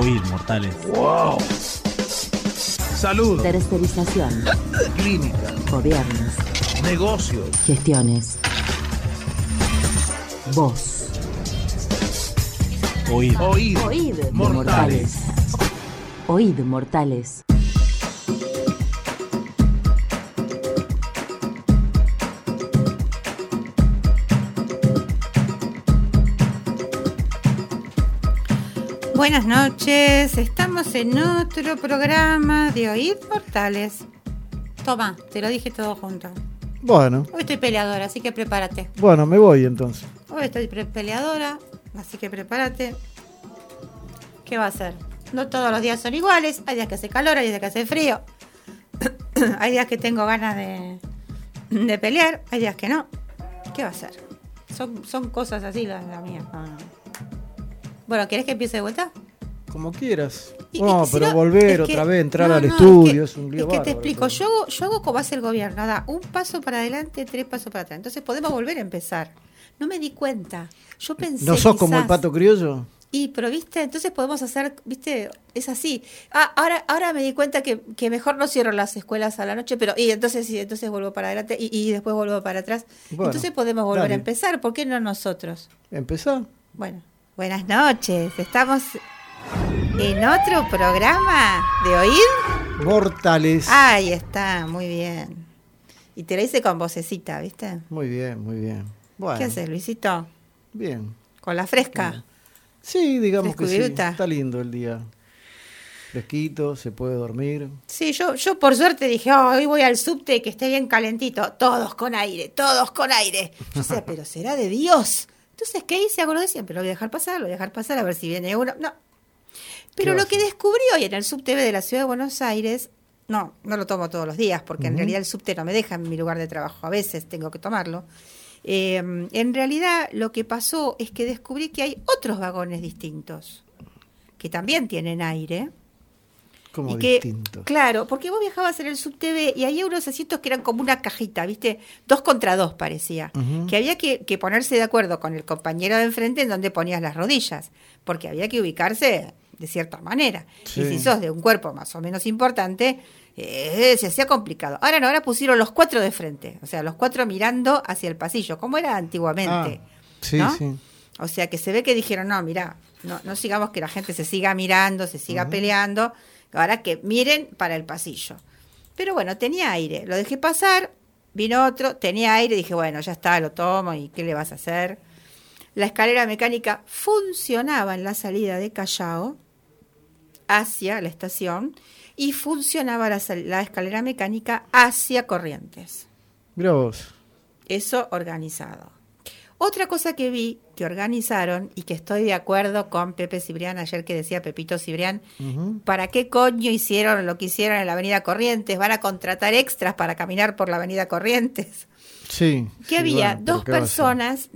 Oíd, mortales. ¡Wow! Salud. Tercerización. Clínica. Gobiernos. Negocios. Gestiones. Voz. Oíd. Oíd. Oíd, mortales. Oíd, mortales. Buenas noches, estamos en otro programa de Oíd Mortales. Toma, te lo dije todo junto. Bueno, Hoy estoy peleadora, así que prepárate. bueno, me voy entonces. Hoy estoy peleadora, así que prepárate. ¿Qué va a ser? No todos los días son iguales, hay días que hace calor, hay días que hace frío. Hay días que tengo ganas de pelear, hay días que no. ¿Qué va a ser? Son cosas así las mías. No. Bueno, ¿querés que empiece de vuelta? Como quieras. Y No, si pero no, volver es que- otra vez, entrar no, al no, estudio, es un lío Es que te bárbaro, explico, eso. yo hago como hace el gobierno, da un paso para adelante, 3 pasos para atrás. Entonces podemos volver a empezar. No me di cuenta. Yo pensé ¿No sos como el quizás- pato criollo? pero viste, entonces podemos hacer, viste, es así. Ahora me di cuenta que mejor no cierro las escuelas a la noche, pero entonces vuelvo para adelante y después vuelvo para atrás. Bueno, entonces podemos volver dale. a empezar, ¿por qué no nosotros? ¿Empezá? Bueno, buenas noches. Estamos en otro programa de Oíd. Mortales. Ahí está, muy bien. Y te lo hice con vocecita, ¿viste? Muy bien, muy bien. Bueno, ¿Qué haces, Luisito? bien. ¿Con la fresca? Sí, digamos que sí. Frescubiruta. Está lindo el día. Fresquito, se puede dormir. Sí, yo por suerte dije, hoy voy al subte que esté bien calentito. Todos con aire, todos con aire. Yo sé, pero será de Dios. Entonces, ¿qué hice? Hago lo de siempre, lo voy a dejar pasar, a ver si viene uno. No. Pero ¿Qué lo vas que a hacer? descubrí hoy en el subte de la ciudad de Buenos Aires, no lo tomo todos los días, porque en realidad el subte no me deja en mi lugar de trabajo. A veces tengo que tomarlo. En realidad lo que pasó es que descubrí que hay otros vagones distintos, que también tienen aire. Como Y que, distinto. claro, porque vos viajabas en el subte y había unos asientos que eran como una cajita, ¿viste? 2 contra 2 parecía. Ujú. Que había que ponerse de acuerdo con el compañero de enfrente en donde ponías las rodillas, porque había que ubicarse de cierta manera. Sí. Y si sos de un cuerpo más o menos importante, se hacía complicado. Ahora no, ahora pusieron los 4 de frente, o sea, los 4 mirando hacia el pasillo, como era antiguamente. Sí, ¿no? sí. O sea, que se ve que dijeron, no, mirá, no sigamos que la gente se siga mirando, se siga peleando, ahora que miren para el pasillo. Pero bueno, tenía aire, lo dejé pasar, vino otro, tenía aire, dije, bueno, ya está, lo tomo, ¿y qué le vas a hacer? La escalera mecánica funcionaba en la salida de Callao hacia la estación y funcionaba la escalera mecánica hacia Corrientes. Mirá vos. Eso organizado. Otra cosa que vi que organizaron y que estoy de acuerdo con Pepe Cibrián, ayer que decía Pepito Cibrián, Ujú. ¿para qué coño hicieron lo que hicieron en la Avenida Corrientes? ¿Van a contratar extras para caminar por la Avenida Corrientes? Sí. Que sí, había bueno, pero dos ¿qué va a hacer? personas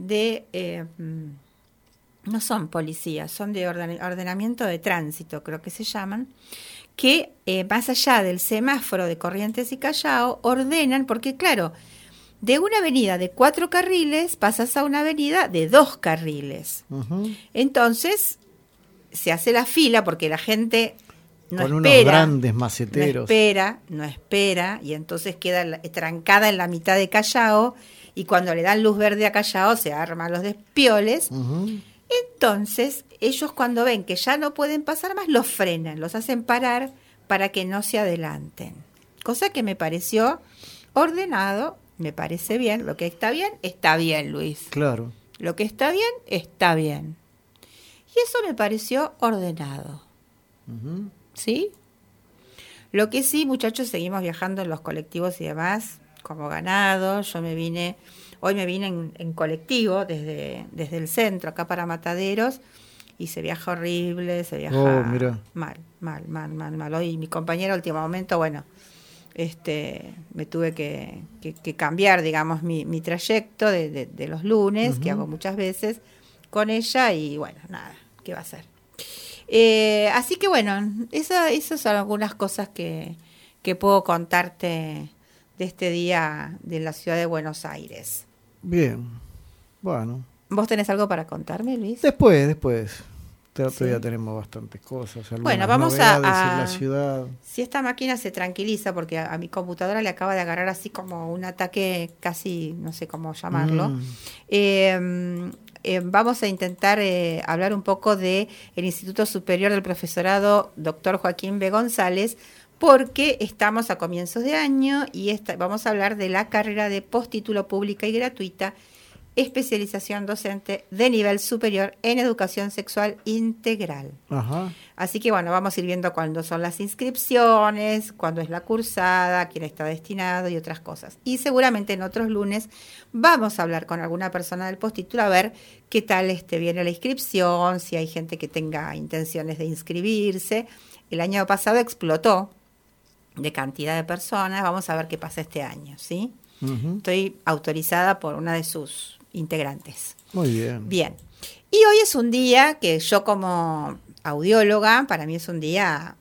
no son policías, son de ordenamiento de tránsito, creo que se llaman, que más allá del semáforo de Corrientes y Callao, ordenan, porque claro, de una avenida de 4 carriles pasas a una avenida de 2 carriles. Ujú. Entonces, se hace la fila porque la gente no Con unos espera. grandes maceteros. No espera, y entonces queda trancada en la mitad de Callao, y cuando le dan luz verde a Callao se arman los despioles. Ujú. Entonces, ellos cuando ven que ya no pueden pasar más, los frenan, los hacen parar para que no se adelanten. Cosa que me pareció ordenado, me parece bien. Lo que está bien, Luis. Claro. Lo que está bien. Y eso me pareció ordenado. Ujú. ¿Sí? Lo que sí, muchachos, seguimos viajando en los colectivos y demás, como ganado. Hoy me vine en colectivo desde el centro, acá para Mataderos, y se viaja horrible, se viaja Oh, mirá. mal. Hoy mi compañero, al último momento, bueno, me tuve que cambiar, digamos, mi trayecto de los lunes, que hago muchas veces, con ella, y bueno, nada, ¿qué va a hacer? Así que bueno, esas son algunas cosas que puedo contarte de este día de la ciudad de Buenos Aires. Bien. Bueno. ¿Vos tenés algo para contarme, Luis? Después. Todavía tenemos bastantes cosas. Bueno, vamos novedades a en la ciudad. Si esta máquina se tranquiliza, porque a mi computadora le acaba de agarrar así como un ataque casi, no sé cómo llamarlo, vamos a intentar hablar un poco de el Instituto Superior del Profesorado Dr. Joaquín B. González, porque estamos a comienzos de año y vamos a hablar de la carrera de postítulo pública y gratuita, especialización docente de nivel superior en educación sexual integral. Ajá. Así que bueno, vamos a ir viendo cuándo son las inscripciones, cuándo es la cursada, quién está destinado y otras cosas. Y seguramente en otros lunes vamos a hablar con alguna persona del postítulo a ver qué tal viene la inscripción, si hay gente que tenga intenciones de inscribirse. El año pasado explotó de cantidad de personas, vamos a ver qué pasa este año, ¿sí? Uh-huh. Estoy autorizada por una de sus integrantes. Muy bien. Bien. Y hoy es un día que yo como audióloga, para mí es un día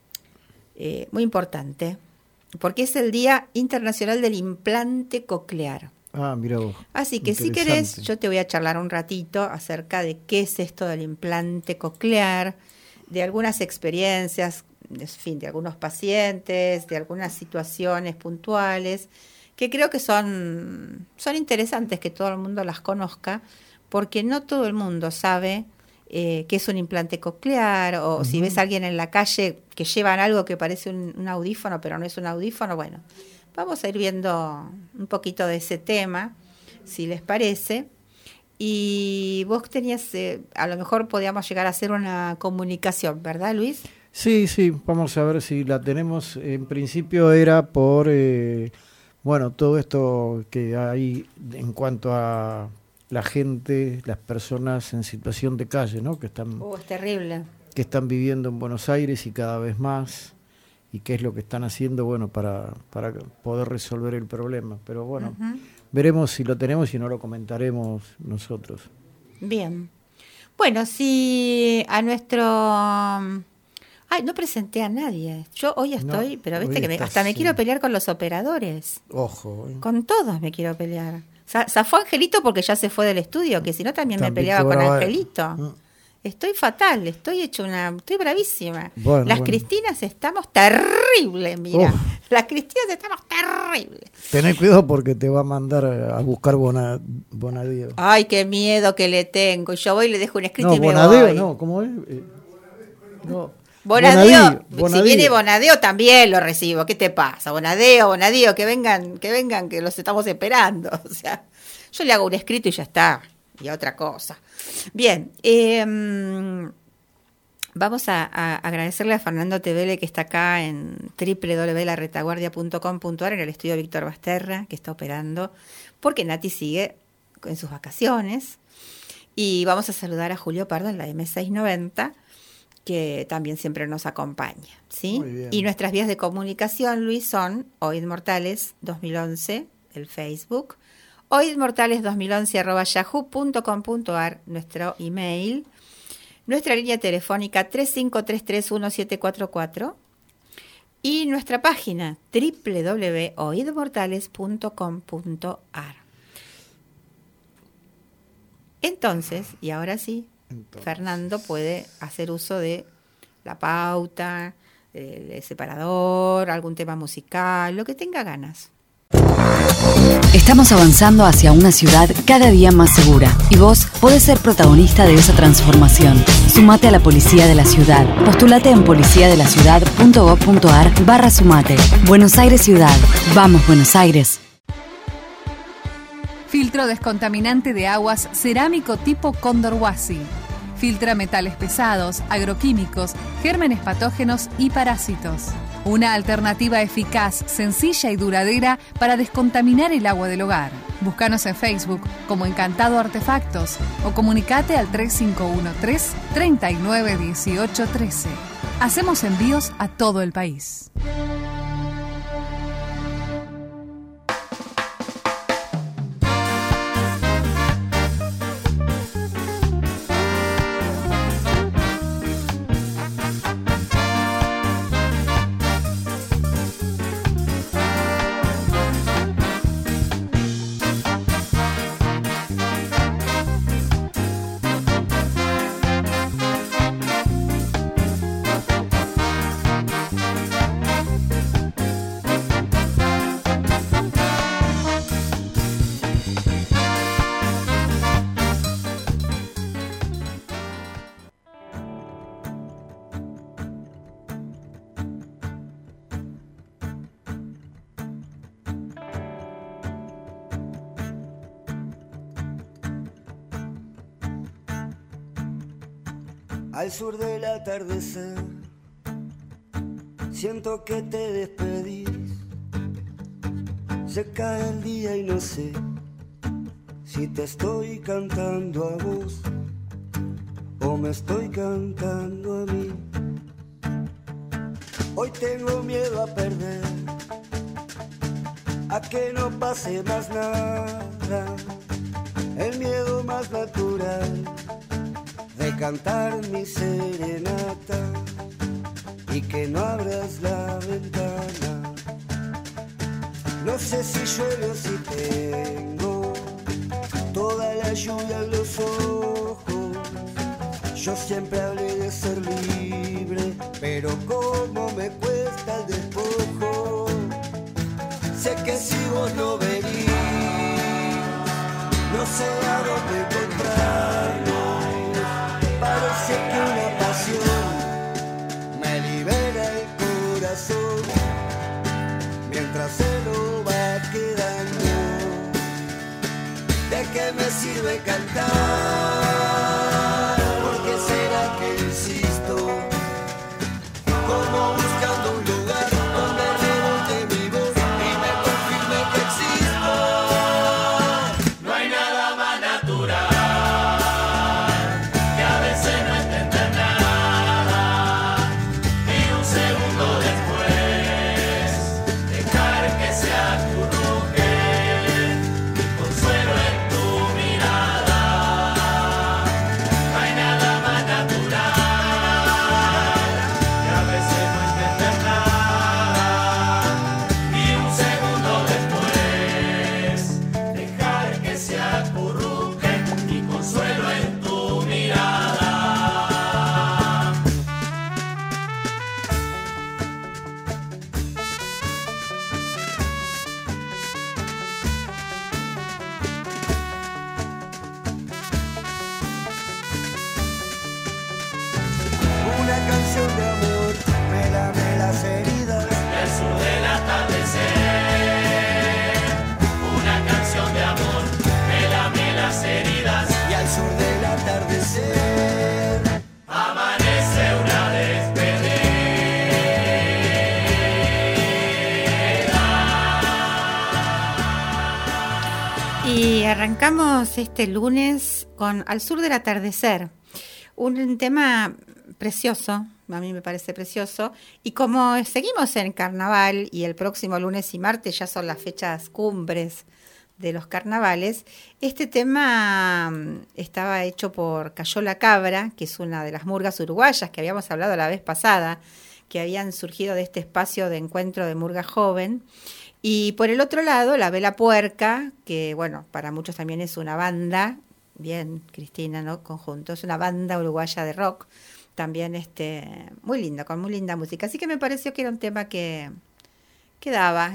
muy importante, porque es el Día Internacional del Implante Coclear. Ah, mira vos. Así que si querés, yo te voy a charlar un ratito acerca de qué es esto del implante coclear, de algunas experiencias, en fin, de algunos pacientes, de algunas situaciones puntuales, que creo que son interesantes que todo el mundo las conozca, porque no todo el mundo sabe qué es un implante coclear, o si ves a alguien en la calle que llevan algo que parece un audífono, pero no es un audífono. Bueno, vamos a ir viendo un poquito de ese tema, si les parece. Y vos tenías, a lo mejor podíamos llegar a hacer una comunicación, ¿verdad, Luis? Sí, vamos a ver si la tenemos. En principio era por... Bueno, todo esto que hay en cuanto a la gente, las personas en situación de calle, ¿no? Que están, es terrible. Que están viviendo en Buenos Aires y cada vez más, y qué es lo que están haciendo, bueno, para poder resolver el problema. Pero bueno, veremos si lo tenemos y no lo comentaremos nosotros. Bien. Bueno, si a nuestro... Ay, no presenté a nadie. Yo hoy estoy, pero viste que hasta me quiero pelear con los operadores. Ojo. Con todos me quiero pelear. Zafó Angelito porque ya se fue del estudio, que si no también me peleaba con Angelito. Estoy fatal, estoy bravísima. Las Cristinas estamos terribles, mira. Las Cristinas estamos terribles. Tené cuidado porque te va a mandar a buscar Bonadío. Ay, qué miedo que le tengo. Y yo voy y le dejo un escrito y me Bonadío, voy. No, ¿cómo es? No. Bonadío, si viene Bonadío también lo recibo. ¿Qué te pasa? Bonadío, que vengan, que los estamos esperando. O sea, yo le hago un escrito y ya está. Y otra cosa. Bien, vamos a agradecerle a Fernando Tevele, que está acá en www.laretaguardia.com.ar, en el estudio Víctor Basterra, que está operando, porque Nati sigue en sus vacaciones. Y vamos a saludar a Julio Pardo en la M690, que también siempre nos acompaña, ¿sí? Muy bien. Y nuestras vías de comunicación, Luis, son Oid Mortales 2011, el Facebook, oidmortales2011@yahoo.com.ar, nuestro email, nuestra línea telefónica 35331744 y nuestra página www.oidmortales.com.ar. Entonces, y ahora sí, Fernando puede hacer uso de la pauta, el separador, algún tema musical, lo que tenga ganas. Estamos avanzando hacia una ciudad cada día más segura y vos podés ser protagonista de esa transformación. Sumate a la Policía de la Ciudad. Postulate en policiadelaciudad.gov.ar/sumate. Buenos Aires Ciudad. Vamos, Buenos Aires. Filtro descontaminante de aguas cerámico tipo Cóndor Huasi. Filtra metales pesados, agroquímicos, gérmenes patógenos y parásitos. Una alternativa eficaz, sencilla y duradera para descontaminar el agua del hogar. Búscanos en Facebook como Encantado Artefactos o comunicate al 3513-391813. Hacemos envíos a todo el país. Al sur del atardecer, siento que te despedís. Se cae el día y no sé si te estoy cantando a vos o me estoy cantando a mí. Hoy tengo miedo a perder, a que no pase más nada, el miedo más natural de cantar mi serenata y que no abras la ventana. No sé si llueve o si tengo toda la lluvia en los ojos. Yo siempre hablé de ser libre, pero cómo me cuesta el despojo. Sé que si vos no venís, no sé a dónde encontrarnos. Parece que una pasión me libera el corazón, mientras se lo va quedando. ¿De qué me sirve cantar? ¿Será que insisto? Como buscando un lugar donde rebote mi voz y me confirme que existo. No hay nada más natural que a veces no entender nada y un segundo después dejar que se acurruque mi consuelo en tu mirada. No hay nada más de amor, me lame las heridas. El sur del atardecer, una canción de amor, me lame las heridas. Y al sur del atardecer, amanece una despedida. Y arrancamos este lunes con Al sur del atardecer, un tema precioso, a mí me parece precioso, y como seguimos en carnaval y el próximo lunes y martes ya son las fechas cumbres de los carnavales, este tema estaba hecho por Cayó la Cabra, que es una de las murgas uruguayas que habíamos hablado la vez pasada, que habían surgido de este espacio de encuentro de murga joven. Y por el otro lado, La Vela Puerca, que bueno, para muchos también es una banda, bien Cristina, ¿no? Conjunto, es una banda uruguaya de rock, también muy linda, con muy linda música. Así que me pareció que era un tema que daba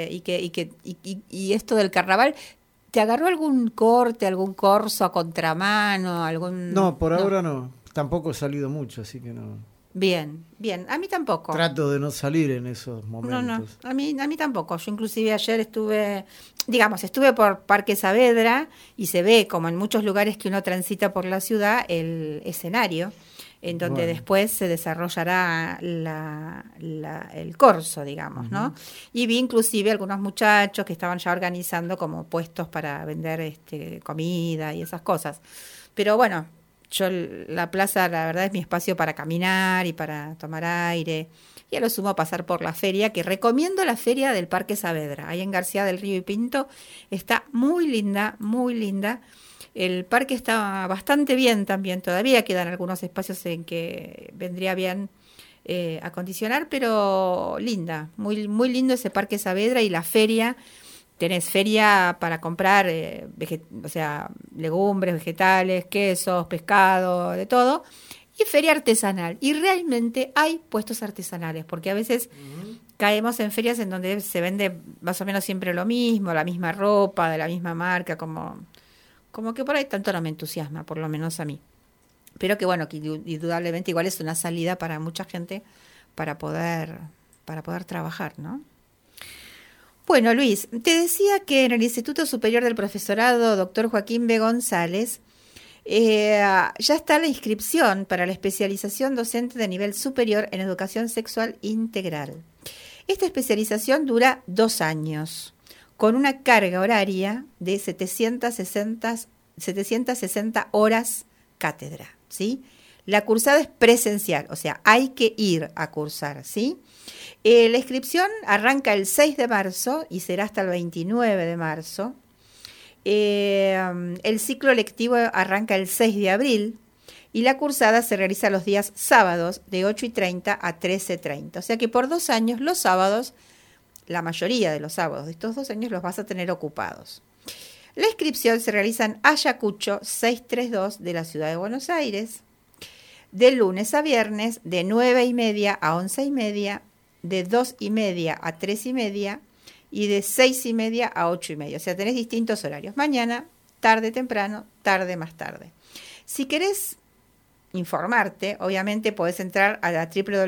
y esto del carnaval. ¿Te agarró algún corte, algún corso a contramano, algún? No, por ahora no. Tampoco he salido mucho, así que no. Bien, a mí tampoco. Trato de no salir en esos momentos. No, a mí tampoco. Yo inclusive ayer estuve por Parque Saavedra y se ve, como en muchos lugares que uno transita por la ciudad, el escenario en donde después se desarrollará el corso, digamos, ¿no? Y vi inclusive algunos muchachos que estaban ya organizando como puestos para vender comida y esas cosas. Pero bueno, la plaza, la verdad, es mi espacio para caminar y para tomar aire. Y a lo sumo pasar por la feria, que recomiendo la feria del Parque Saavedra, ahí en García del Río y Pinto. Está muy linda, muy linda. El parque está bastante bien también, todavía quedan algunos espacios en que vendría bien acondicionar, pero linda, muy, muy lindo ese Parque Saavedra. Y la feria, tenés feria para comprar legumbres, vegetales, quesos, pescado, de todo, y feria artesanal. Y realmente hay puestos artesanales, porque a veces caemos en ferias en donde se vende más o menos siempre lo mismo, la misma ropa, de la misma marca, como que por ahí tanto no me entusiasma, por lo menos a mí. Pero que bueno, que indudablemente igual es una salida para mucha gente para poder trabajar, ¿no? Bueno, Luis, te decía que en el Instituto Superior del Profesorado, doctor Joaquín B. González, Ya está la inscripción para la especialización docente de nivel superior en educación sexual integral. Esta especialización dura 2 años, con una carga horaria de 760 horas cátedra, ¿sí? La cursada es presencial, o sea, hay que ir a cursar, ¿sí? La inscripción arranca el 6 de marzo y será hasta el 29 de marzo. El ciclo lectivo arranca el 6 de abril y la cursada se realiza los días sábados de 8:30 a 13:30. O sea que por 2 años, los sábados, la mayoría de los sábados de estos 2 años los vas a tener ocupados. La inscripción se realiza en Ayacucho 632 de la ciudad de Buenos Aires, de lunes a viernes, de 9:30 a 11:30, de 2:30 a 3:30 y de 6:30 a 8:30. O sea, tenés distintos horarios. Mañana, tarde temprano, tarde más tarde. Si querés informarte, obviamente podés entrar a la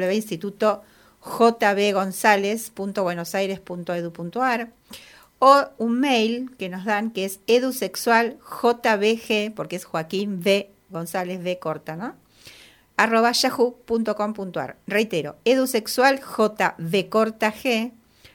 www.institutojbgonzalez.buenosaires.edu.ar o un mail que nos dan que es edusexualjbg, porque es Joaquín V. González, V corta, ¿no? @yahoo.com.ar. Reitero, edusexualjbg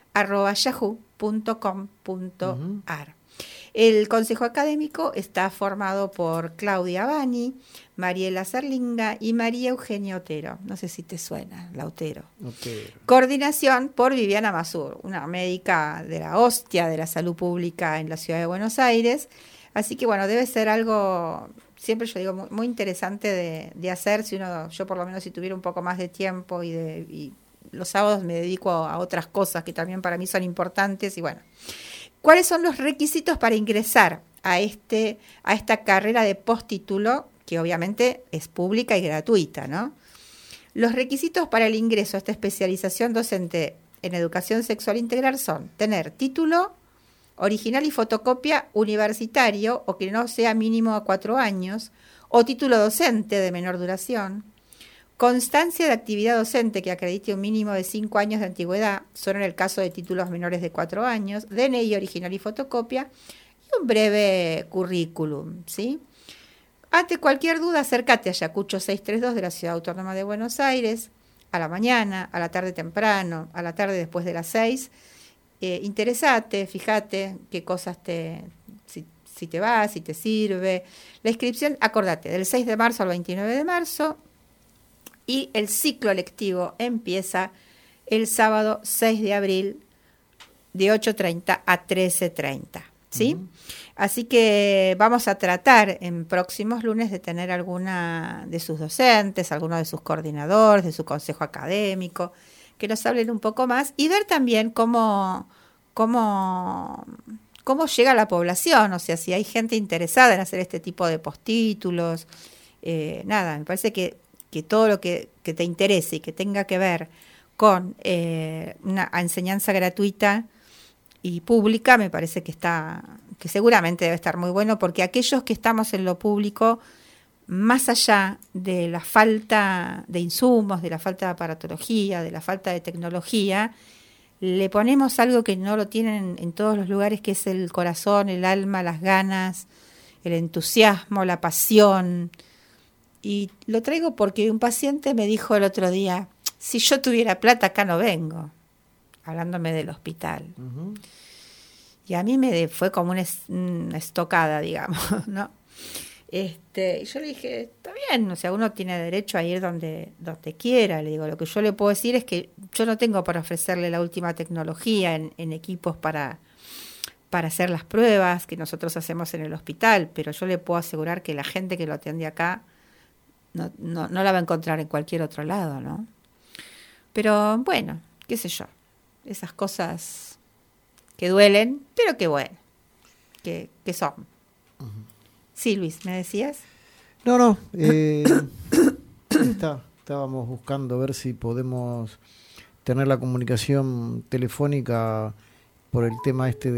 @yahoo.com.ar. El Consejo Académico está formado por Claudia Bani, Mariela Serlinga y María Eugenia Otero. No sé si te suena, la Otero. Coordinación por Viviana Masur, una médica de la hostia de la salud pública en la ciudad de Buenos Aires. Así que bueno, debe ser algo, siempre yo digo, muy, muy interesante de hacer. Yo por lo menos si tuviera un poco más de tiempo y los sábados me dedico a otras cosas que también para mí son importantes. Y bueno, ¿cuáles son los requisitos para ingresar a esta carrera de postítulo, que obviamente es pública y gratuita, ¿no? Los requisitos para el ingreso a esta especialización docente en educación sexual integral son tener título original y fotocopia universitario o que no sea mínimo a 4 años, o título docente de menor duración, constancia de actividad docente que acredite un mínimo de 5 años de antigüedad, solo en el caso de títulos menores de 4 años, DNI original y fotocopia, y un breve currículum, ¿sí? Ante cualquier duda, acércate a Ayacucho 632 de la Ciudad Autónoma de Buenos Aires, a la mañana, a la tarde temprano, a la tarde después de las 6. Interesate, fíjate qué cosas si te va, si te sirve. La inscripción, acordate, del 6 de marzo al 29 de marzo. Y el ciclo lectivo empieza el sábado 6 de abril de 8:30 a 13:30, ¿sí? Uh-huh. Así que vamos a tratar en próximos lunes de tener alguna de sus docentes, alguno de sus coordinadores, de su consejo académico, que nos hablen un poco más y ver también cómo llega la población, o sea, si hay gente interesada en hacer este tipo de postítulos. Me parece que todo lo que te interese y que tenga que ver con una enseñanza gratuita y pública, me parece que seguramente debe estar muy bueno, porque aquellos que estamos en lo público, más allá de la falta de insumos, de la falta de aparatología, de la falta de tecnología, le ponemos algo que no lo tienen en todos los lugares, que es el corazón, el alma, las ganas, el entusiasmo, la pasión. Y lo traigo porque un paciente me dijo el otro día, si yo tuviera plata acá no vengo, hablándome del hospital. Uh-huh. Y a mí fue como una estocada, digamos, ¿no? Y yo le dije, está bien, o sea, uno tiene derecho a ir donde quiera. Le digo, lo que yo le puedo decir es que yo no tengo para ofrecerle la última tecnología en equipos para hacer las pruebas que nosotros hacemos en el hospital, pero yo le puedo asegurar que la gente que lo atiende acá no la va a encontrar en cualquier otro lado, ¿no? Pero bueno, qué sé yo, esas cosas que duelen, pero que bueno, que son. Uh-huh. Sí, Luis, ¿me decías? No, estábamos buscando ver si podemos tener la comunicación telefónica por el tema de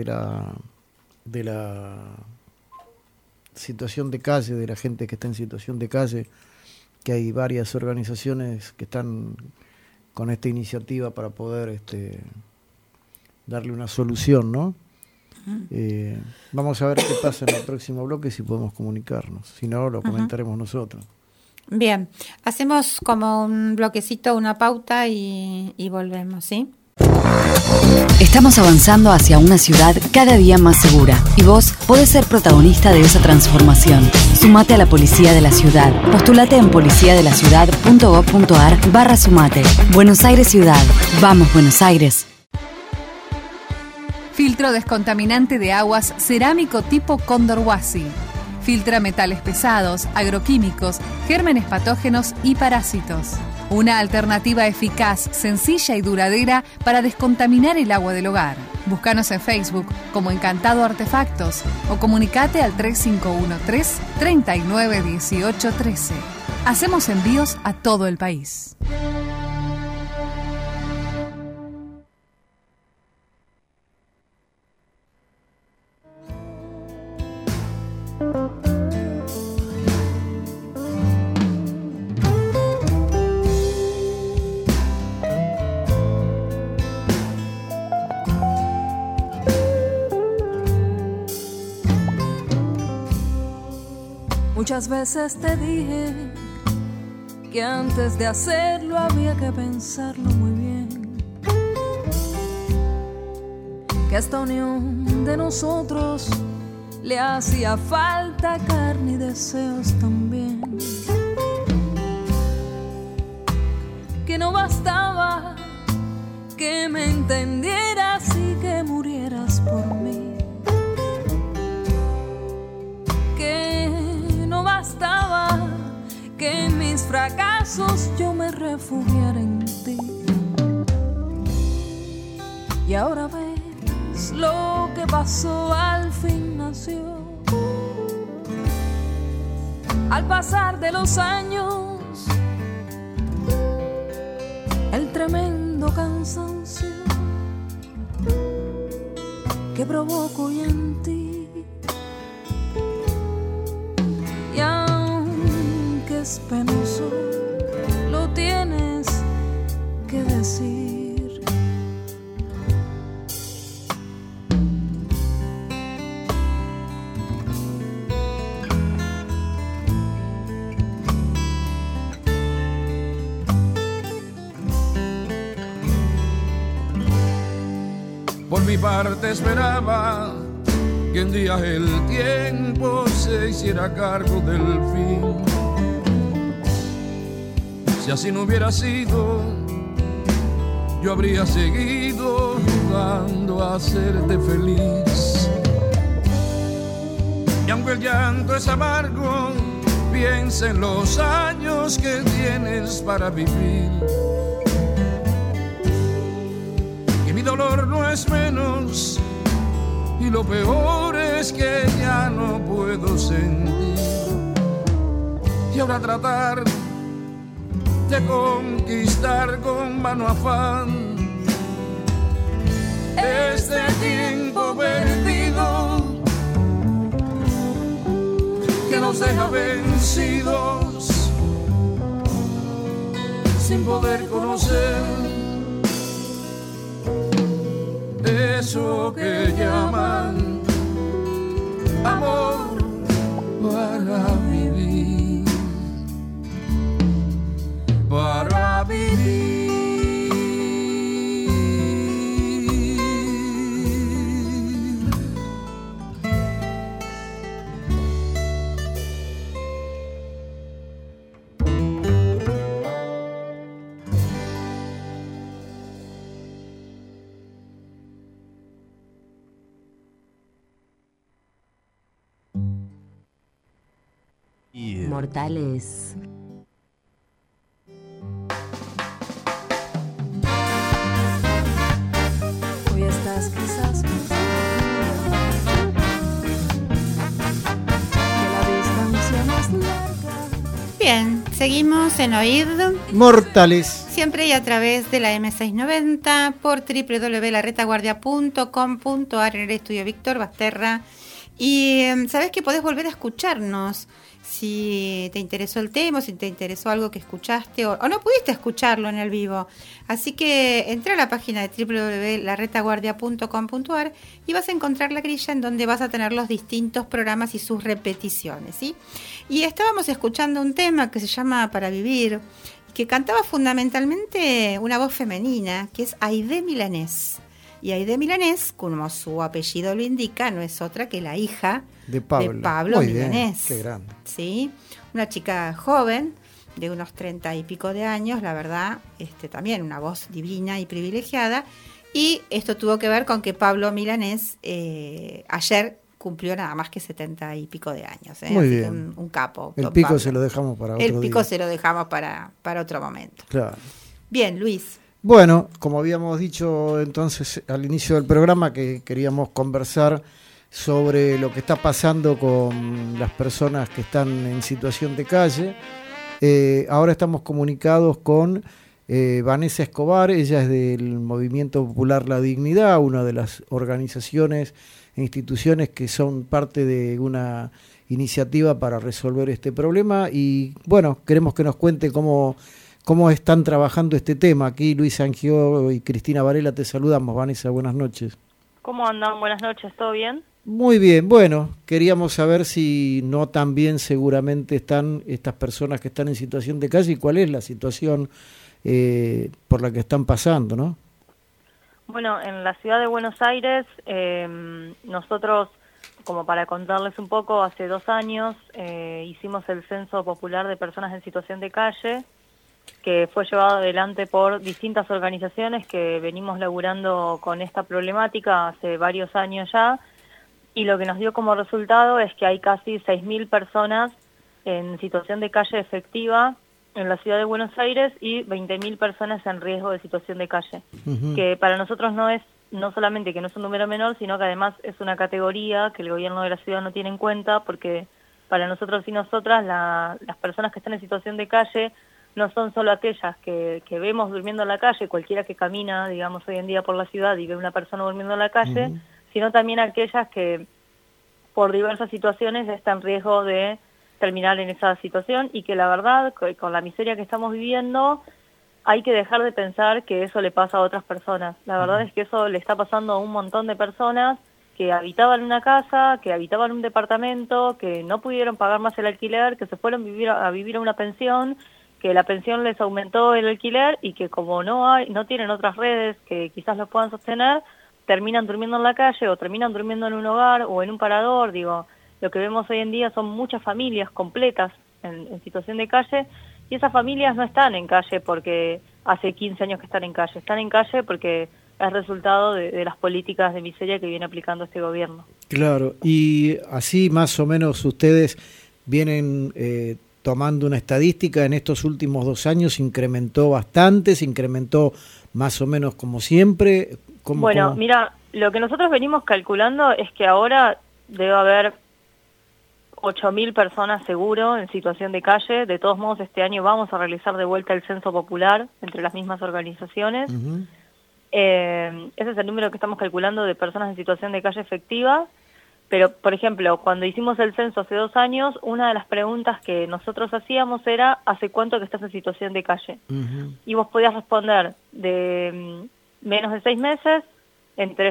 la situación de calle, de la gente que está en situación de calle, que hay varias organizaciones que están con esta iniciativa para poder darle una solución, ¿no? Vamos a ver qué pasa en el próximo bloque, si podemos comunicarnos. Si no, lo comentaremos nosotros. Bien, hacemos como un bloquecito, una pauta y volvemos, ¿sí? Estamos avanzando hacia una ciudad cada día más segura y vos podés ser protagonista de esa transformación. Sumate a la Policía de la Ciudad. Postulate en policiadelaciudad.gov.ar/sumate. Buenos Aires Ciudad. Vamos, Buenos Aires. Filtro descontaminante de aguas cerámico tipo Cóndor Huasi. Filtra metales pesados, agroquímicos, gérmenes patógenos y parásitos. Una alternativa eficaz, sencilla y duradera para descontaminar el agua del hogar. Búscanos en Facebook como Encantado Artefactos o comunicate al 3513 39 18 13. Hacemos envíos a todo el país. Muchas veces te dije que antes de hacerlo había que pensarlo muy bien, que a esta unión de nosotros le hacía falta carne y deseos también, que no bastaba que me entendieras y que murieras por mí, que no bastaba que en mis fracasos yo me refugiara en ti. Y ahora ves lo que pasó, al fin nació. Al pasar de los años, el tremendo cansancio que provoco hoy en ti. Y aunque es penoso, lo tienes que decir. Por mi parte esperaba que un día el tiempo se hiciera cargo del fin. Si así no hubiera sido, yo habría seguido jugando a hacerte feliz. Y aunque el llanto es amargo, piensa en los años que tienes para vivir. Que mi dolor no es menos, y lo peor es que ya no puedo sentir. Y ahora tratar de conquistar con vano afán este tiempo perdido que nos deja vencidos sin poder conocer eso que llaman amor para vivir, para vivir. Mortales. Hoy estás quizás que la distancia más larga. Bien, seguimos en Oír Mortales. siempre y a través de la M690 por www.laretaguardia.com.ar en el estudio Víctor Basterra Y sabes que podés volver a escucharnos si te interesó el tema, si te interesó algo que escuchaste o no pudiste escucharlo en el vivo. Así que entra a la página de www.laretaguardia.com.ar y vas a encontrar la grilla en donde vas a tener los distintos programas y sus repeticiones, ¿sí? Y estábamos escuchando un tema que se llama Para Vivir, que cantaba fundamentalmente una voz femenina, que es Aide Milanés. Y Aide Milanés, como su apellido lo indica, no es otra que la hija de Pablo Muy Milanés. Bien, qué grande. ¿Sí? Una chica joven, de unos 30 y pico de años, la verdad, también una voz divina y privilegiada. Y esto tuvo que ver con que Pablo Milanés ayer cumplió nada más que 70 y pico de años. Muy Así bien. Un capo. El pico Pablo. Se lo dejamos para otro día. El pico se lo dejamos para otro momento. Claro. Bien, Luis. Bueno, como habíamos dicho entonces al inicio del programa, que queríamos conversar sobre lo que está pasando con las personas que están en situación de calle. Ahora estamos comunicados con Vanessa Escobar. Ella es del Movimiento Popular La Dignidad, una de las organizaciones e instituciones que son parte de una iniciativa para resolver este problema. Y bueno, queremos que nos cuente cómo están trabajando este tema. Aquí Luis Angio y Cristina Varela te saludamos. Vanessa, buenas noches. ¿Cómo andan? Buenas noches, ¿todo bien? Muy bien, bueno, queríamos saber si no también seguramente están estas personas que están en situación de calle y cuál es la situación por la que están pasando, ¿no? Bueno, en la ciudad de Buenos Aires, nosotros, como para contarles un poco, hace 2 años hicimos el Censo Popular de Personas en Situación de Calle, que fue llevado adelante por distintas organizaciones que venimos laburando con esta problemática hace varios años ya, y lo que nos dio como resultado es que hay casi 6.000 personas en situación de calle efectiva en la ciudad de Buenos Aires y 20.000 personas en riesgo de situación de calle, que para nosotros no solamente que no es un número menor, sino que además es una categoría que el gobierno de la ciudad no tiene en cuenta, porque para nosotros y nosotras las personas que están en situación de calle no son solo aquellas que vemos durmiendo en la calle, cualquiera que camina, digamos, hoy en día por la ciudad y ve una persona durmiendo en la calle, sino también aquellas que por diversas situaciones están en riesgo de terminar en esa situación, y que la verdad, con la miseria que estamos viviendo, hay que dejar de pensar que eso le pasa a otras personas. La verdad es que eso le está pasando a un montón de personas que habitaban una casa, que habitaban un departamento, que no pudieron pagar más el alquiler, que se fueron a vivir a una pensión, que la pensión les aumentó el alquiler y que como no tienen otras redes que quizás los puedan sostener, terminan durmiendo en la calle o terminan durmiendo en un hogar o en un parador. Digo, lo que vemos hoy en día son muchas familias completas en situación de calle, y esas familias no están en calle porque hace 15 años que están en calle porque es resultado de las políticas de miseria que viene aplicando este gobierno. Claro, y así más o menos ustedes vienen tomando una estadística. En estos últimos 2 años se incrementó bastante, se incrementó más o menos como siempre. Bueno, mira, lo que nosotros venimos calculando es que ahora debe haber 8.000 personas seguro en situación de calle. De todos modos, este año vamos a realizar de vuelta el censo popular entre las mismas organizaciones. Ese es el número que estamos calculando de personas en situación de calle efectiva. Pero, por ejemplo, cuando hicimos el censo hace 2 años, una de las preguntas que nosotros hacíamos era ¿hace cuánto que estás en situación de calle? Y vos podías responder de menos de 6 meses, entre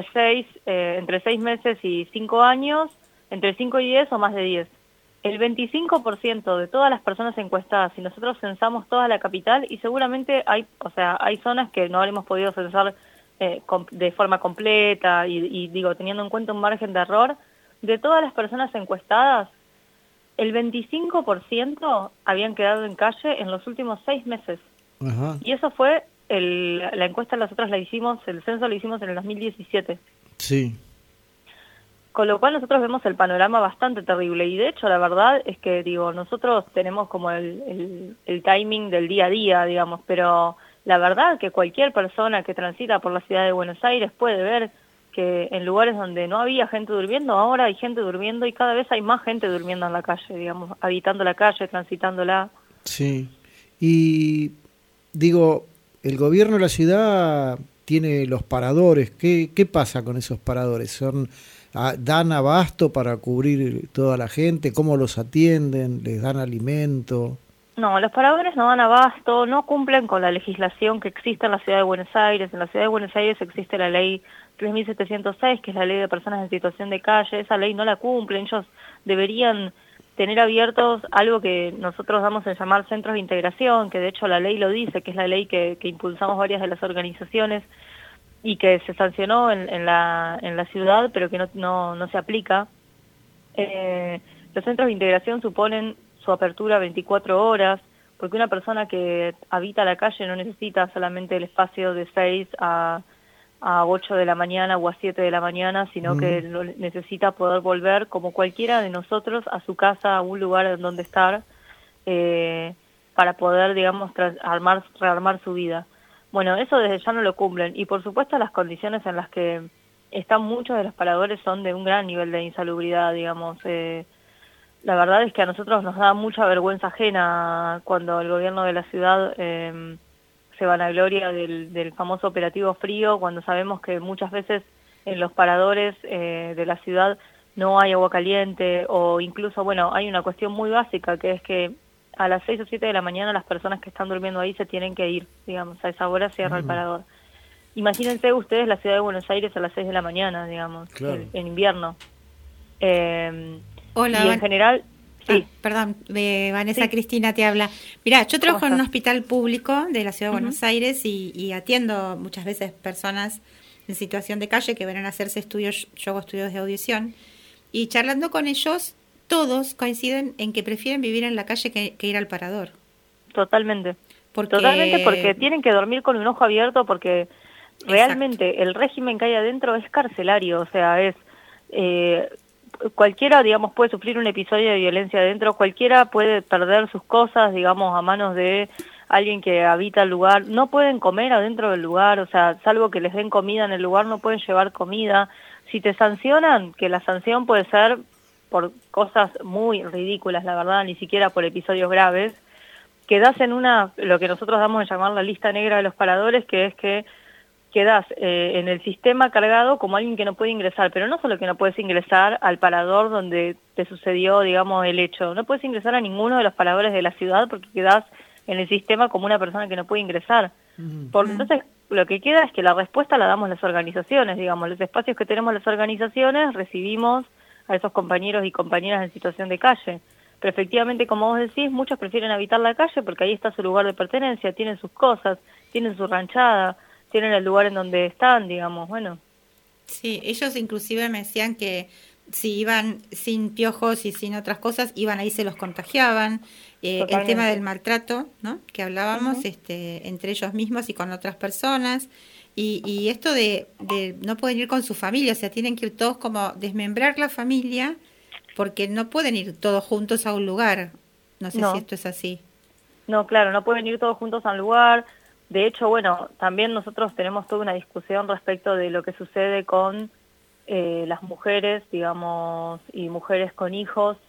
6 meses y 5 años, entre 5 y 10 o más de 10. El 25% de todas las personas encuestadas, si nosotros censamos toda la capital, y seguramente hay zonas que no habremos podido censar de forma completa, y digo, teniendo en cuenta un margen de error, de todas las personas encuestadas, el 25% habían quedado en calle en los últimos 6 meses. Y eso fue, la encuesta nosotros la hicimos, el censo lo hicimos en el 2017. Sí. Con lo cual nosotros vemos el panorama bastante terrible, y de hecho la verdad es que, digo, nosotros tenemos como el timing del día a día, digamos, pero la verdad que cualquier persona que transita por la ciudad de Buenos Aires puede ver que en lugares donde no había gente durmiendo, ahora hay gente durmiendo, y cada vez hay más gente durmiendo en la calle, digamos, habitando la calle, transitándola. Sí, y digo, el gobierno de la ciudad tiene los paradores. ¿Qué pasa con esos paradores? ¿Son ¿Dan abasto para cubrir toda la gente? ¿Cómo los atienden? ¿Les dan alimento? No, los paradores no dan abasto, no cumplen con la legislación que existe en la Ciudad de Buenos Aires. En la Ciudad de Buenos Aires existe la ley 3706, que es la ley de personas en situación de calle. Esa ley no la cumplen. Ellos deberían tener abiertos algo que nosotros damos en llamar centros de integración, que de hecho la ley lo dice, que es la ley que impulsamos varias de las organizaciones y que se sancionó en la ciudad, pero que no se aplica. Los centros de integración suponen su apertura 24 horas, porque una persona que habita la calle no necesita solamente el espacio de 6 a 8 de la mañana o a 7 de la mañana, sino que necesita poder volver, como cualquiera de nosotros, a su casa, a un lugar en donde estar, para poder, digamos, rearmar su vida. Bueno, eso desde ya no lo cumplen, y por supuesto las condiciones en las que están muchos de los paradores son de un gran nivel de insalubridad, digamos. La verdad es que a nosotros nos da mucha vergüenza ajena cuando el gobierno de la ciudad se vanagloria del famoso operativo frío, cuando sabemos que muchas veces en los paradores de la ciudad no hay agua caliente, o incluso, bueno, hay una cuestión muy básica, que es que a las 6 o 7 de la mañana las personas que están durmiendo ahí se tienen que ir, digamos, a esa hora cierra el parador. Imagínense ustedes la Ciudad de Buenos Aires a las 6 de la mañana, digamos, claro, en invierno. Hola, y en general... Sí. Perdón, Vanessa, sí. Cristina te habla. Mirá, yo trabajo en un hospital público de la Ciudad de Buenos Aires y atiendo muchas veces personas en situación de calle que vienen a hacerse estudios, yo hago estudios de audición, y charlando con ellos, todos coinciden en que prefieren vivir en la calle que ir al parador. Totalmente. Totalmente, porque tienen que dormir con un ojo abierto, porque realmente el régimen que hay adentro es carcelario, o sea, es... cualquiera, digamos, puede sufrir un episodio de violencia adentro, cualquiera puede perder sus cosas, digamos, a manos de alguien que habita el lugar. No pueden comer adentro del lugar, o sea, salvo que les den comida en el lugar, no pueden llevar comida. Si te sancionan, que la sanción puede ser por cosas muy ridículas, la verdad, ni siquiera por episodios graves, quedás en lo que nosotros damos en llamar la lista negra de los paradores, que es que quedás en el sistema cargado como alguien que no puede ingresar, pero no solo que no puedes ingresar al parador donde te sucedió, digamos, el hecho, no puedes ingresar a ninguno de los paradores de la ciudad porque quedás en el sistema como una persona que no puede ingresar. Entonces, lo que queda es que la respuesta la damos las organizaciones, digamos, los espacios que tenemos las organizaciones, recibimos a esos compañeros y compañeras en situación de calle. Pero efectivamente, como vos decís, muchos prefieren habitar la calle porque ahí está su lugar de pertenencia, tienen sus cosas, tienen su ranchada, tienen el lugar en donde están, digamos, bueno. Sí, ellos inclusive me decían que si iban sin piojos y sin otras cosas, iban ahí, se los contagiaban. El tema del maltrato, ¿no?, que hablábamos, entre ellos mismos y con otras personas. Y esto de no pueden ir con su familia, o sea, tienen que ir todos como desmembrar la familia, porque no pueden ir todos juntos a un lugar. No sé si esto es así. No, claro, no pueden ir todos juntos a un lugar. De hecho, bueno, también nosotros tenemos toda una discusión respecto de lo que sucede con las mujeres, digamos, y mujeres con hijos.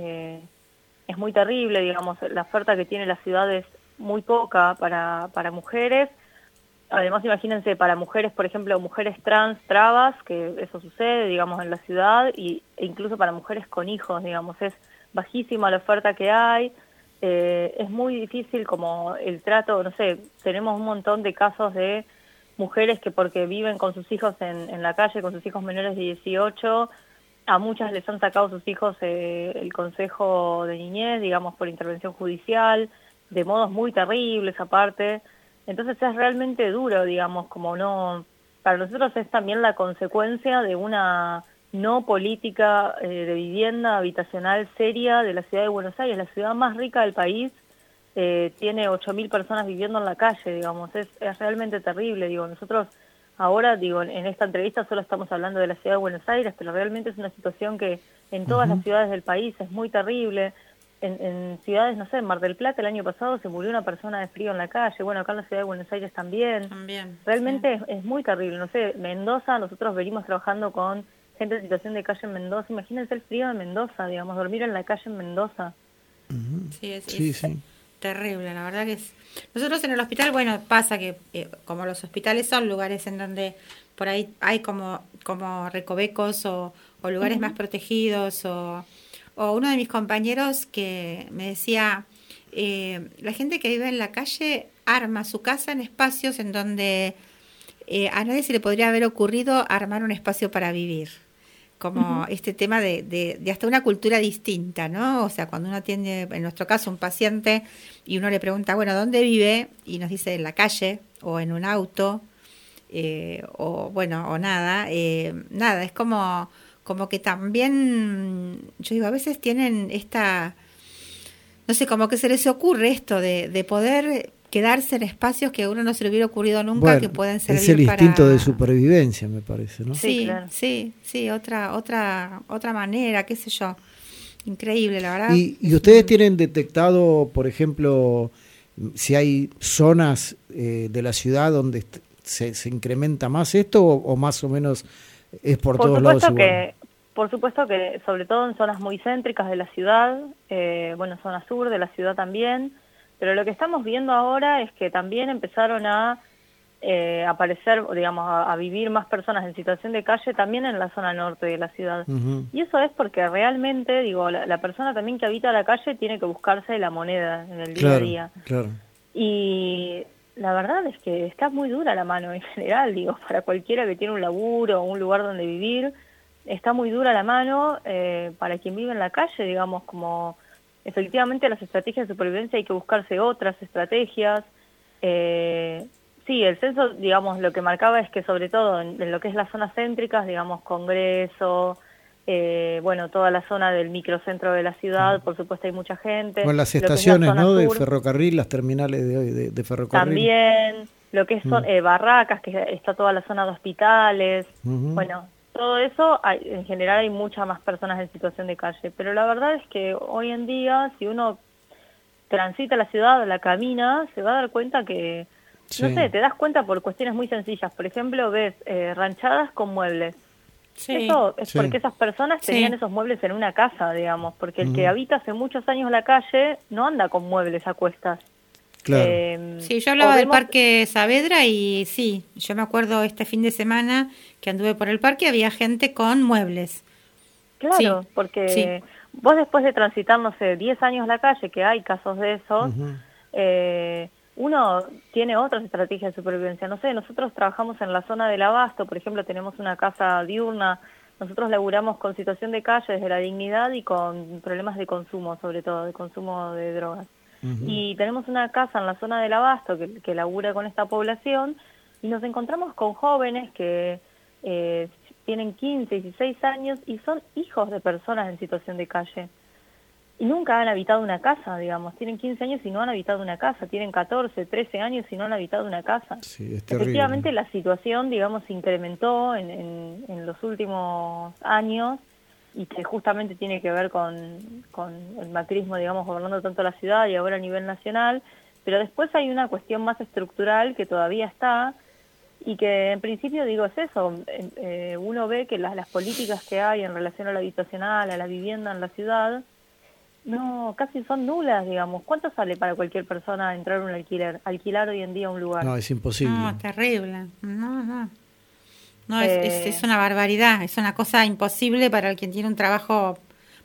Es muy terrible, digamos, la oferta que tiene la ciudad es muy poca para mujeres. Además, imagínense, para mujeres, por ejemplo, mujeres trans, trabas, que eso sucede, digamos, en la ciudad, e incluso para mujeres con hijos, digamos, es bajísima la oferta que hay. Es muy difícil como el trato, no sé, tenemos un montón de casos de mujeres que porque viven con sus hijos en la calle, con sus hijos menores de 18, a muchas les han sacado sus hijos el consejo de niñez, digamos, por intervención judicial, de modos muy terribles aparte. Entonces es realmente duro, digamos, como no... Para nosotros es también la consecuencia de una no política de vivienda habitacional seria de la ciudad de Buenos Aires, la ciudad más rica del país, tiene 8.000 personas viviendo en la calle, digamos, es realmente terrible, digo, nosotros ahora, digo, en esta entrevista solo estamos hablando de la ciudad de Buenos Aires, pero realmente es una situación que en todas las ciudades del país es muy terrible. En ciudades, no sé, en Mar del Plata el año pasado se murió una persona de frío en la calle, bueno, acá en la ciudad de Buenos Aires también. Realmente es muy terrible, no sé, Mendoza, nosotros venimos trabajando con gente en situación de calle en Mendoza, imagínense el frío de Mendoza, digamos, dormir en la calle en Mendoza. Sí, es terrible, la verdad que es... Nosotros en el hospital, bueno, pasa que como los hospitales son lugares en donde por ahí hay como recovecos o o lugares más protegidos, o uno de mis compañeros que me decía, la gente que vive en la calle arma su casa en espacios en donde a nadie se le podría haber ocurrido armar un espacio para vivir. Como este tema de hasta una cultura distinta, ¿no? O sea, cuando uno atiende, en nuestro caso, un paciente y uno le pregunta, bueno, ¿dónde vive? Y nos dice en la calle o en un auto, o bueno, o nada. Nada, es como que también, yo digo, a veces tienen esta, no sé, como que se les ocurre esto de poder quedarse en espacios que a uno no se le hubiera ocurrido nunca, bueno, que pueden servir es el instinto para... de supervivencia, me parece, ¿no? Sí, claro. sí, otra manera, qué sé yo. Increíble, la verdad. ¿Y ustedes tienen detectado, por ejemplo, si hay zonas de la ciudad donde se incrementa más esto o más o menos es por todos lados igual? Por supuesto que, sobre todo en zonas muy céntricas de la ciudad, bueno, zona sur de la ciudad también, pero lo que estamos viendo ahora es que también empezaron a aparecer, digamos, a vivir más personas en situación de calle también en la zona norte de la ciudad. Uh-huh. Y eso es porque realmente, digo, la persona también que habita la calle tiene que buscarse la moneda en el día a día. Claro. Y la verdad es que está muy dura la mano en general, digo, para cualquiera que tiene un laburo o un lugar donde vivir, está muy dura la mano para quien vive en la calle, digamos, como efectivamente las estrategias de supervivencia hay que buscarse otras estrategias. Sí, el censo, digamos, lo que marcaba es que sobre todo en lo que es las zonas céntricas, digamos, Congreso, bueno, toda la zona del microcentro de la ciudad, por supuesto hay mucha gente. Con las estaciones, es la ¿no?, sur, de ferrocarril, las terminales de ferrocarril. También, lo que son barracas, que está toda la zona de hospitales, bueno, todo eso, en general hay muchas más personas en situación de calle, pero la verdad es que hoy en día, si uno transita la ciudad, la camina, se va a dar cuenta que, no sé, te das cuenta por cuestiones muy sencillas. Por ejemplo, ves ranchadas con muebles. Sí, eso es porque esas personas tenían esos muebles en una casa, digamos, porque el que habita hace muchos años la calle no anda con muebles a cuestas. Claro. Sí, yo hablaba del Parque Saavedra y sí, yo me acuerdo este fin de semana que anduve por el parque, había gente con muebles. Claro, porque vos después de transitar, no sé, 10 años la calle, que hay casos de esos, uno tiene otras estrategias de supervivencia. No sé, nosotros trabajamos en la zona del Abasto, por ejemplo, tenemos una casa diurna, nosotros laburamos con situación de calle desde la dignidad y con problemas de consumo, sobre todo, de consumo de drogas. Y tenemos una casa en la zona del Abasto que labura con esta población y nos encontramos con jóvenes que tienen 15, 16 años y son hijos de personas en situación de calle. Y nunca han habitado una casa, digamos. Tienen 15 años y no han habitado una casa. Tienen 14, 13 años y no han habitado una casa. Sí, es terrible. Efectivamente, la situación, digamos, se incrementó en los últimos años y que justamente tiene que ver con el macrismo, digamos, gobernando tanto la ciudad y ahora a nivel nacional. Pero después hay una cuestión más estructural que todavía está y que en principio, digo, es eso. Uno ve que las políticas que hay en relación a lo habitacional, a la vivienda en la ciudad, no, casi son nulas, digamos. ¿Cuánto sale para cualquier persona entrar a un alquilar hoy en día un lugar? No, es imposible. No, terrible. No, es una barbaridad, es una cosa imposible para quien tiene un trabajo,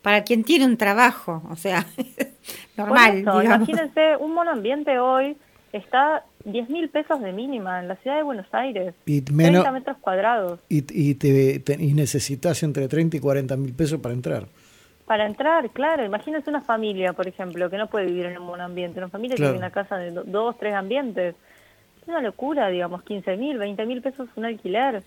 o sea, normal, Por eso, digamos. imagínense, un monoambiente hoy está 10.000 pesos de mínima en la ciudad de Buenos Aires, Y 30 metros cuadrados. Y necesitas entre 30 y 40 mil pesos para entrar. Para entrar, claro, imagínense una familia, por ejemplo, que no puede vivir en un monoambiente, una familia que vive en una casa de 2, 3 ambientes. Es una locura, digamos, 15.000, 20.000 pesos un alquiler.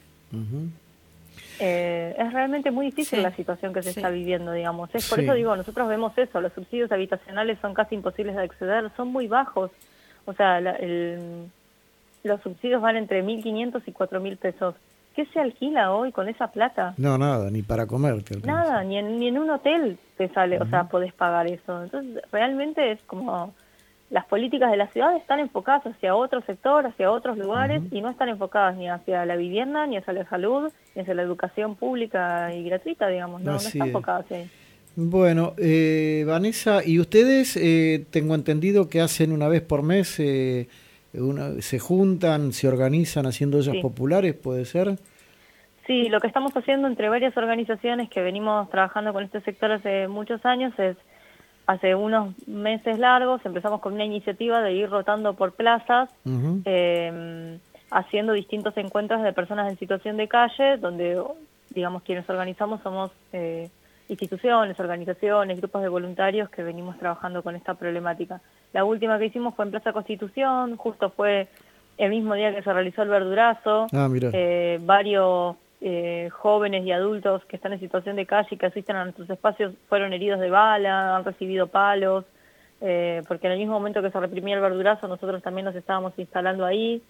Es realmente muy difícil la situación que se está viviendo, digamos. Es por eso digo, nosotros vemos eso, los subsidios habitacionales son casi imposibles de acceder, son muy bajos. O sea, los subsidios van entre 1.500 y 4.000 pesos. ¿Qué se alquila hoy con esa plata? No, nada, ni para comer. Nada, ni en un hotel te sale, o sea, podés pagar eso. Entonces, realmente es como las políticas de la ciudad están enfocadas hacia otro sector, hacia otros lugares, y no están enfocadas ni hacia la vivienda, ni hacia la salud, ni hacia la educación pública y gratuita, digamos. No está enfocada hacia ahí. Bueno, Vanessa, ¿y ustedes, tengo entendido que hacen una vez por mes, se juntan, se organizan haciendo ollas populares, puede ser? Sí, lo que estamos haciendo entre varias organizaciones que venimos trabajando con este sector hace muchos años es, hace unos meses largos, empezamos con una iniciativa de ir rotando por plazas, haciendo distintos encuentros de personas en situación de calle, donde, digamos, quienes organizamos somos instituciones, organizaciones, grupos de voluntarios que venimos trabajando con esta problemática. La última que hicimos fue en Plaza Constitución, justo fue el mismo día que se realizó el verdurazo. Varios jóvenes y adultos que están en situación de calle y que asisten a nuestros espacios fueron heridos de bala, han recibido palos, porque en el mismo momento que se reprimía el verdurazo nosotros también nos estábamos instalando ahí.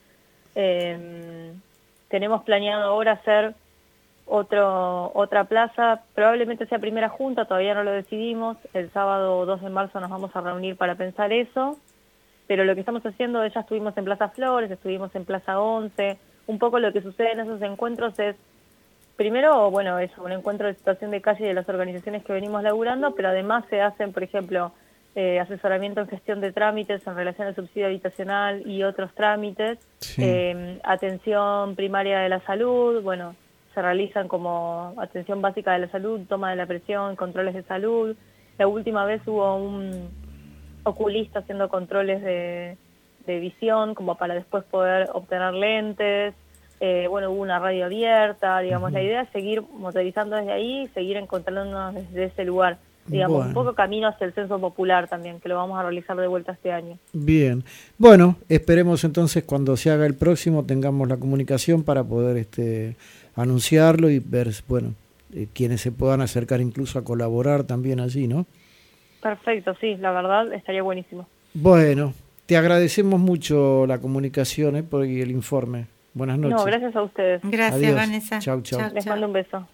Tenemos planeado ahora hacer otra plaza, probablemente sea primera junta, todavía no lo decidimos. El sábado 2 de marzo nos vamos a reunir para pensar eso, pero lo que estamos haciendo, ya estuvimos en Plaza Flores, estuvimos en Plaza 11, un poco lo que sucede en esos encuentros es, primero, bueno, es un encuentro de situación de calle de las organizaciones que venimos laburando, pero además se hacen, por ejemplo, asesoramiento en gestión de trámites en relación al subsidio habitacional y otros trámites, atención primaria de la salud, bueno, se realizan como atención básica de la salud, toma de la presión, controles de salud. La última vez hubo un oculista haciendo controles de visión, como para después poder obtener lentes. Bueno, hubo una radio abierta, digamos, la idea es seguir motorizando desde ahí, seguir encontrándonos desde ese lugar. Digamos, un poco camino hacia el censo popular también, que lo vamos a realizar de vuelta este año. Bien, bueno, esperemos entonces cuando se haga el próximo tengamos la comunicación para poder anunciarlo y ver, bueno, quienes se puedan acercar incluso a colaborar también allí, ¿no? Perfecto, sí, la verdad estaría buenísimo. Bueno, te agradecemos mucho la comunicación y el informe. Buenas noches. No, gracias a ustedes. Gracias, adiós. Vanessa. Chau. Les mando un beso.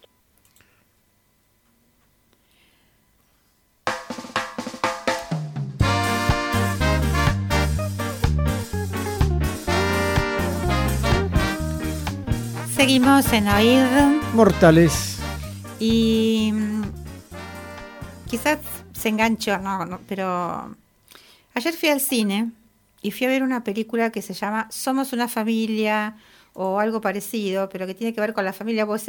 Seguimos en Oír Mortales. Y quizás se enganchó, no, pero ayer fui al cine y fui a ver una película que se llama Somos una familia o algo parecido, pero que tiene que ver con la familia, pues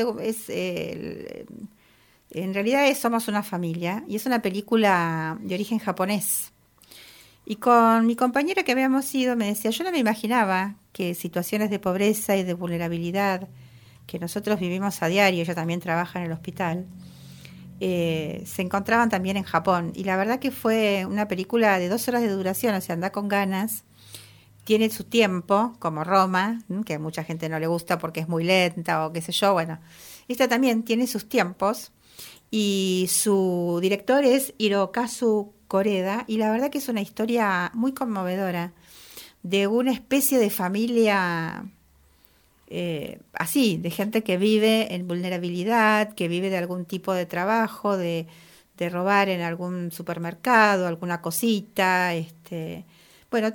en realidad Somos una familia, y es una película de origen japonés. Y con mi compañera que habíamos ido me decía, yo no me imaginaba que situaciones de pobreza y de vulnerabilidad que nosotros vivimos a diario, ella también trabaja en el hospital, se encontraban también en Japón. Y la verdad que fue una película de 2 horas de duración, o sea, anda con ganas, tiene su tiempo, como Roma, que a mucha gente no le gusta porque es muy lenta o qué sé yo, bueno, esta también tiene sus tiempos, y su director es Hirokazu Koreda, y la verdad que es una historia muy conmovedora de una especie de familia así, de gente que vive en vulnerabilidad, que vive de algún tipo de trabajo, de robar en algún supermercado, alguna cosita, bueno,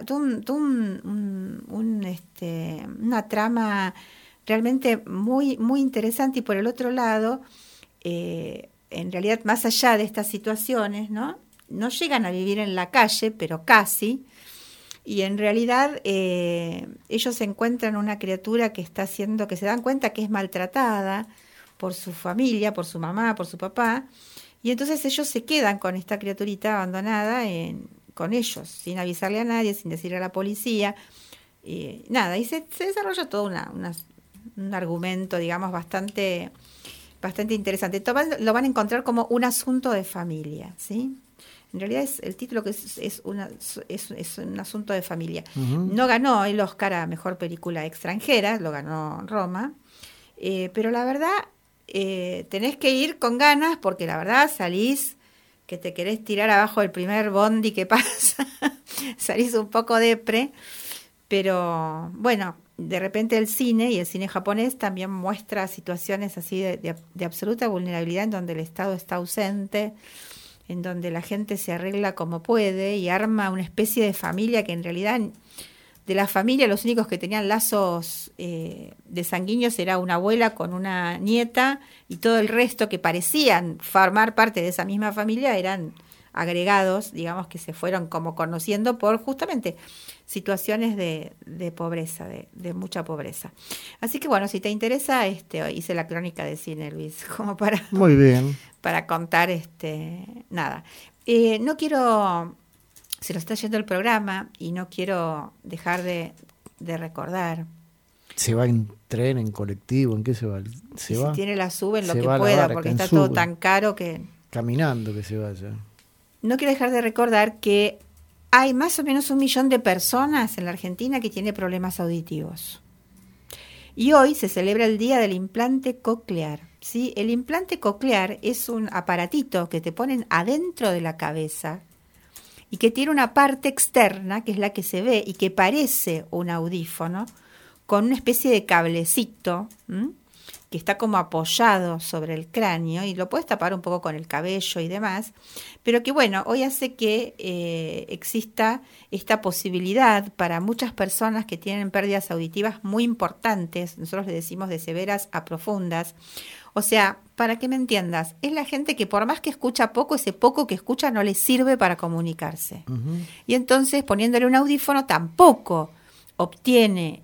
una trama realmente muy, muy interesante. Y por el otro lado, en realidad, más allá de estas situaciones, ¿no? No llegan a vivir en la calle, pero casi. Y en realidad ellos encuentran una criatura que está haciendo, que se dan cuenta que es maltratada por su familia, por su mamá, por su papá, y entonces ellos se quedan con esta criaturita abandonada con ellos, sin avisarle a nadie, sin decirle a la policía, y nada, y se desarrolla todo un argumento, digamos, bastante interesante. Lo van a encontrar como un asunto de familia, ¿sí? En realidad el título que es un asunto de familia. Uh-huh. No ganó el Oscar a Mejor Película Extranjera, lo ganó Roma, pero la verdad tenés que ir con ganas, porque la verdad salís que te querés tirar abajo del primer bondi que pasa, salís un poco depre, pero bueno, de repente el cine y el cine japonés también muestra situaciones así de absoluta vulnerabilidad, en donde el Estado está ausente, en donde la gente se arregla como puede y arma una especie de familia que en realidad, de la familia, los únicos que tenían lazos de sanguíneos era una abuela con una nieta, y todo el resto que parecían formar parte de esa misma familia eran agregados, digamos, que se fueron como conociendo por justamente situaciones de pobreza, de mucha pobreza. Así que bueno, si te interesa, hice la crónica de cine, Luis, como para, muy bien, para contar nada. No quiero, se nos está yendo el programa y no quiero dejar de recordar. ¿Se va en tren, en colectivo? ¿En qué se va? Si tiene la sube en lo se que va a la pueda, barca, porque en está sube. todo tan caro que... Caminando que se vaya. No quiero dejar de recordar que hay más o menos 1 millón de personas en la Argentina que tienen problemas auditivos. Y hoy se celebra el Día del Implante Coclear. ¿Sí? El implante coclear es un aparatito que te ponen adentro de la cabeza y que tiene una parte externa, que es la que se ve y que parece un audífono, con una especie de cablecito que está como apoyado sobre el cráneo y lo puedes tapar un poco con el cabello y demás, pero que bueno, hoy hace que exista esta posibilidad para muchas personas que tienen pérdidas auditivas muy importantes, nosotros le decimos de severas a profundas. O sea, para que me entiendas, es la gente que por más que escucha poco, ese poco que escucha no le sirve para comunicarse. Uh-huh. Y entonces poniéndole un audífono tampoco obtiene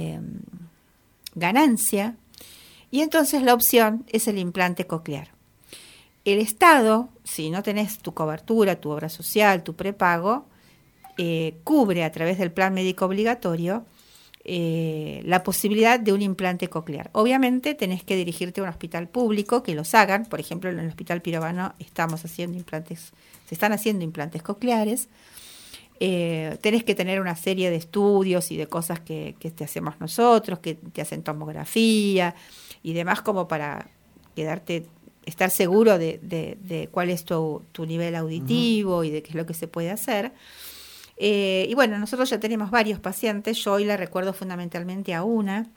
ganancia, y entonces la opción es el implante coclear. El Estado, si no tenés tu cobertura, tu obra social, tu prepago, cubre a través del plan médico obligatorio la posibilidad de un implante coclear. Obviamente tenés que dirigirte a un hospital público que los hagan. Por ejemplo, en el Hospital Pirovano se están haciendo implantes cocleares. Tenés que tener una serie de estudios y de cosas que te hacemos nosotros, que te hacen tomografía y demás, como para estar seguro de cuál es tu nivel auditivo. Uh-huh. Y de qué es lo que se puede hacer. Y bueno, nosotros ya tenemos varios pacientes. Yo hoy la recuerdo fundamentalmente a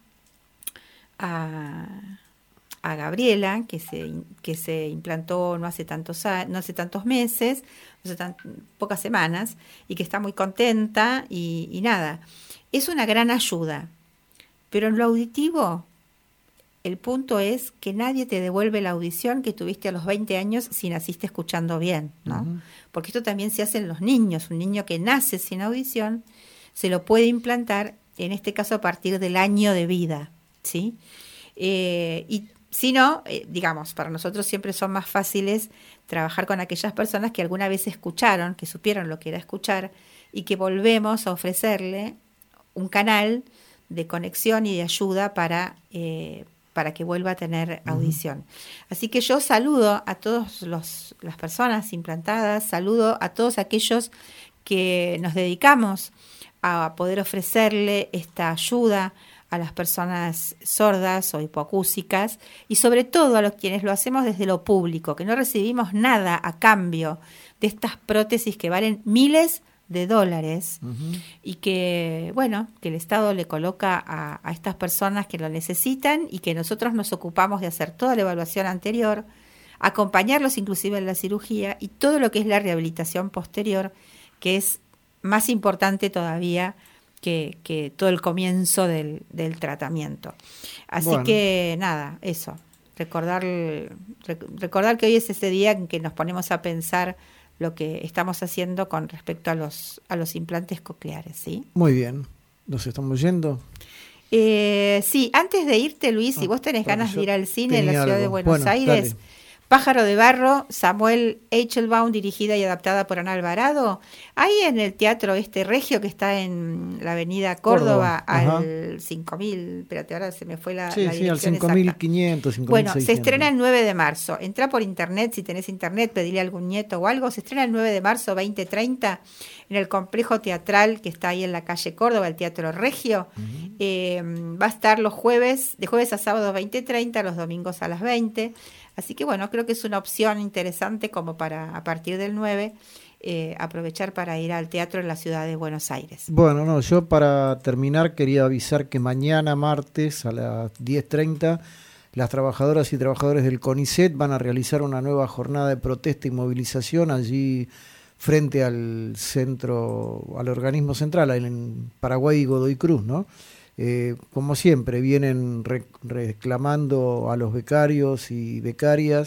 Gabriela, que se implantó no hace tantos meses, pocas semanas, y que está muy contenta y nada. Es una gran ayuda, pero en lo auditivo el punto es que nadie te devuelve la audición que tuviste a los 20 años si naciste escuchando bien, ¿no? Uh-huh. Porque esto también se hace en los niños. Un niño que nace sin audición se lo puede implantar, en este caso a partir del año de vida, ¿sí? Y si no, digamos, para nosotros siempre son más fáciles trabajar con aquellas personas que alguna vez escucharon, que supieron lo que era escuchar y que volvemos a ofrecerle un canal de conexión y de ayuda para que vuelva a tener audición. Así que yo saludo a todas las personas implantadas, saludo a todos aquellos que nos dedicamos a poder ofrecerle esta ayuda a las personas sordas o hipoacúsicas y sobre todo a los quienes lo hacemos desde lo público, que no recibimos nada a cambio de estas prótesis que valen miles de dólares. Uh-huh. Y que, bueno, que el Estado le coloca a estas personas que lo necesitan y que nosotros nos ocupamos de hacer toda la evaluación anterior, acompañarlos inclusive en la cirugía y todo lo que es la rehabilitación posterior, que es más importante todavía que todo el comienzo del tratamiento. Así que nada, eso, recordar que hoy es ese día en que nos ponemos a pensar lo que estamos haciendo con respecto a los implantes cocleares, ¿sí? Muy bien. ¿Nos estamos yendo? Sí, antes de irte, Luis, si vos tenés ganas de ir al cine en la ciudad de Buenos Aires, dale. Pájaro de Barro, Samuel Eichelbaum, dirigida y adaptada por Ana Alvarado, ahí en el Teatro Regio, que está en la avenida Córdoba. Al 5000, espérate, ahora se me fue la dirección al 5500, 5600. Bueno, se estrena el 9 de marzo. Entrá por internet, si tenés internet, pedile a algún nieto o algo. Se estrena el 9 de marzo 2030 en el complejo teatral que está ahí en la calle Córdoba, el Teatro Regio. Uh-huh. Va a estar de jueves a sábado 20:30, los domingos a las 20. Así que bueno, creo que es una opción interesante como para a partir del 9 aprovechar para ir al teatro en la ciudad de Buenos Aires. Bueno, yo para terminar quería avisar que mañana martes a las 10:30 las trabajadoras y trabajadores del CONICET van a realizar una nueva jornada de protesta y movilización allí frente al organismo central en Paraguay y Godoy Cruz, ¿no? Como siempre, vienen reclamando a los becarios y becarias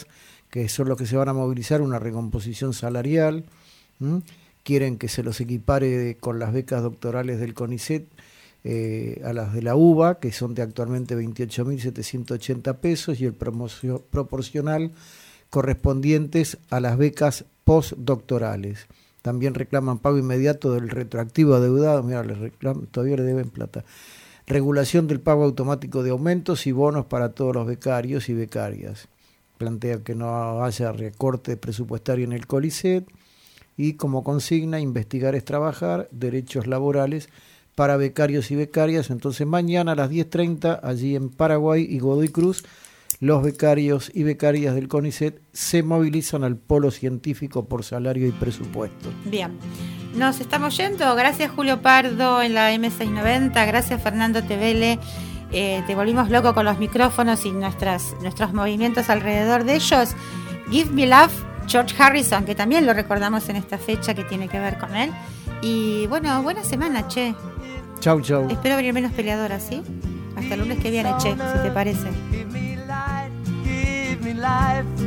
que son los que se van a movilizar, una recomposición salarial. Quieren que se los equipare con las becas doctorales del CONICET a las de la UBA, que son de actualmente 28.780 pesos, y el proporcional correspondientes a las becas postdoctorales. También reclaman pago inmediato del retroactivo adeudado, mira, todavía le deben plata. Regulación del pago automático de aumentos y bonos para todos los becarios y becarias. Plantea que no haya recorte presupuestario en el CONICET, y como consigna, investigar es trabajar, derechos laborales para becarios y becarias. Entonces mañana a las 10:30, allí en Paraguay y Godoy Cruz, los becarios y becarias del CONICET se movilizan al polo científico por salario y presupuesto. Bien, nos estamos yendo. Gracias Julio Pardo en la M690, gracias Fernando Tevele. Te volvimos loco con los micrófonos y nuestros movimientos alrededor de ellos. Give Me Love, George Harrison, que también lo recordamos en esta fecha que tiene que ver con él. Y bueno, buena semana, che. Chau, chau. Espero venir menos peleadora, ¿sí? Hasta el lunes que viene, che, si te parece. Give me life.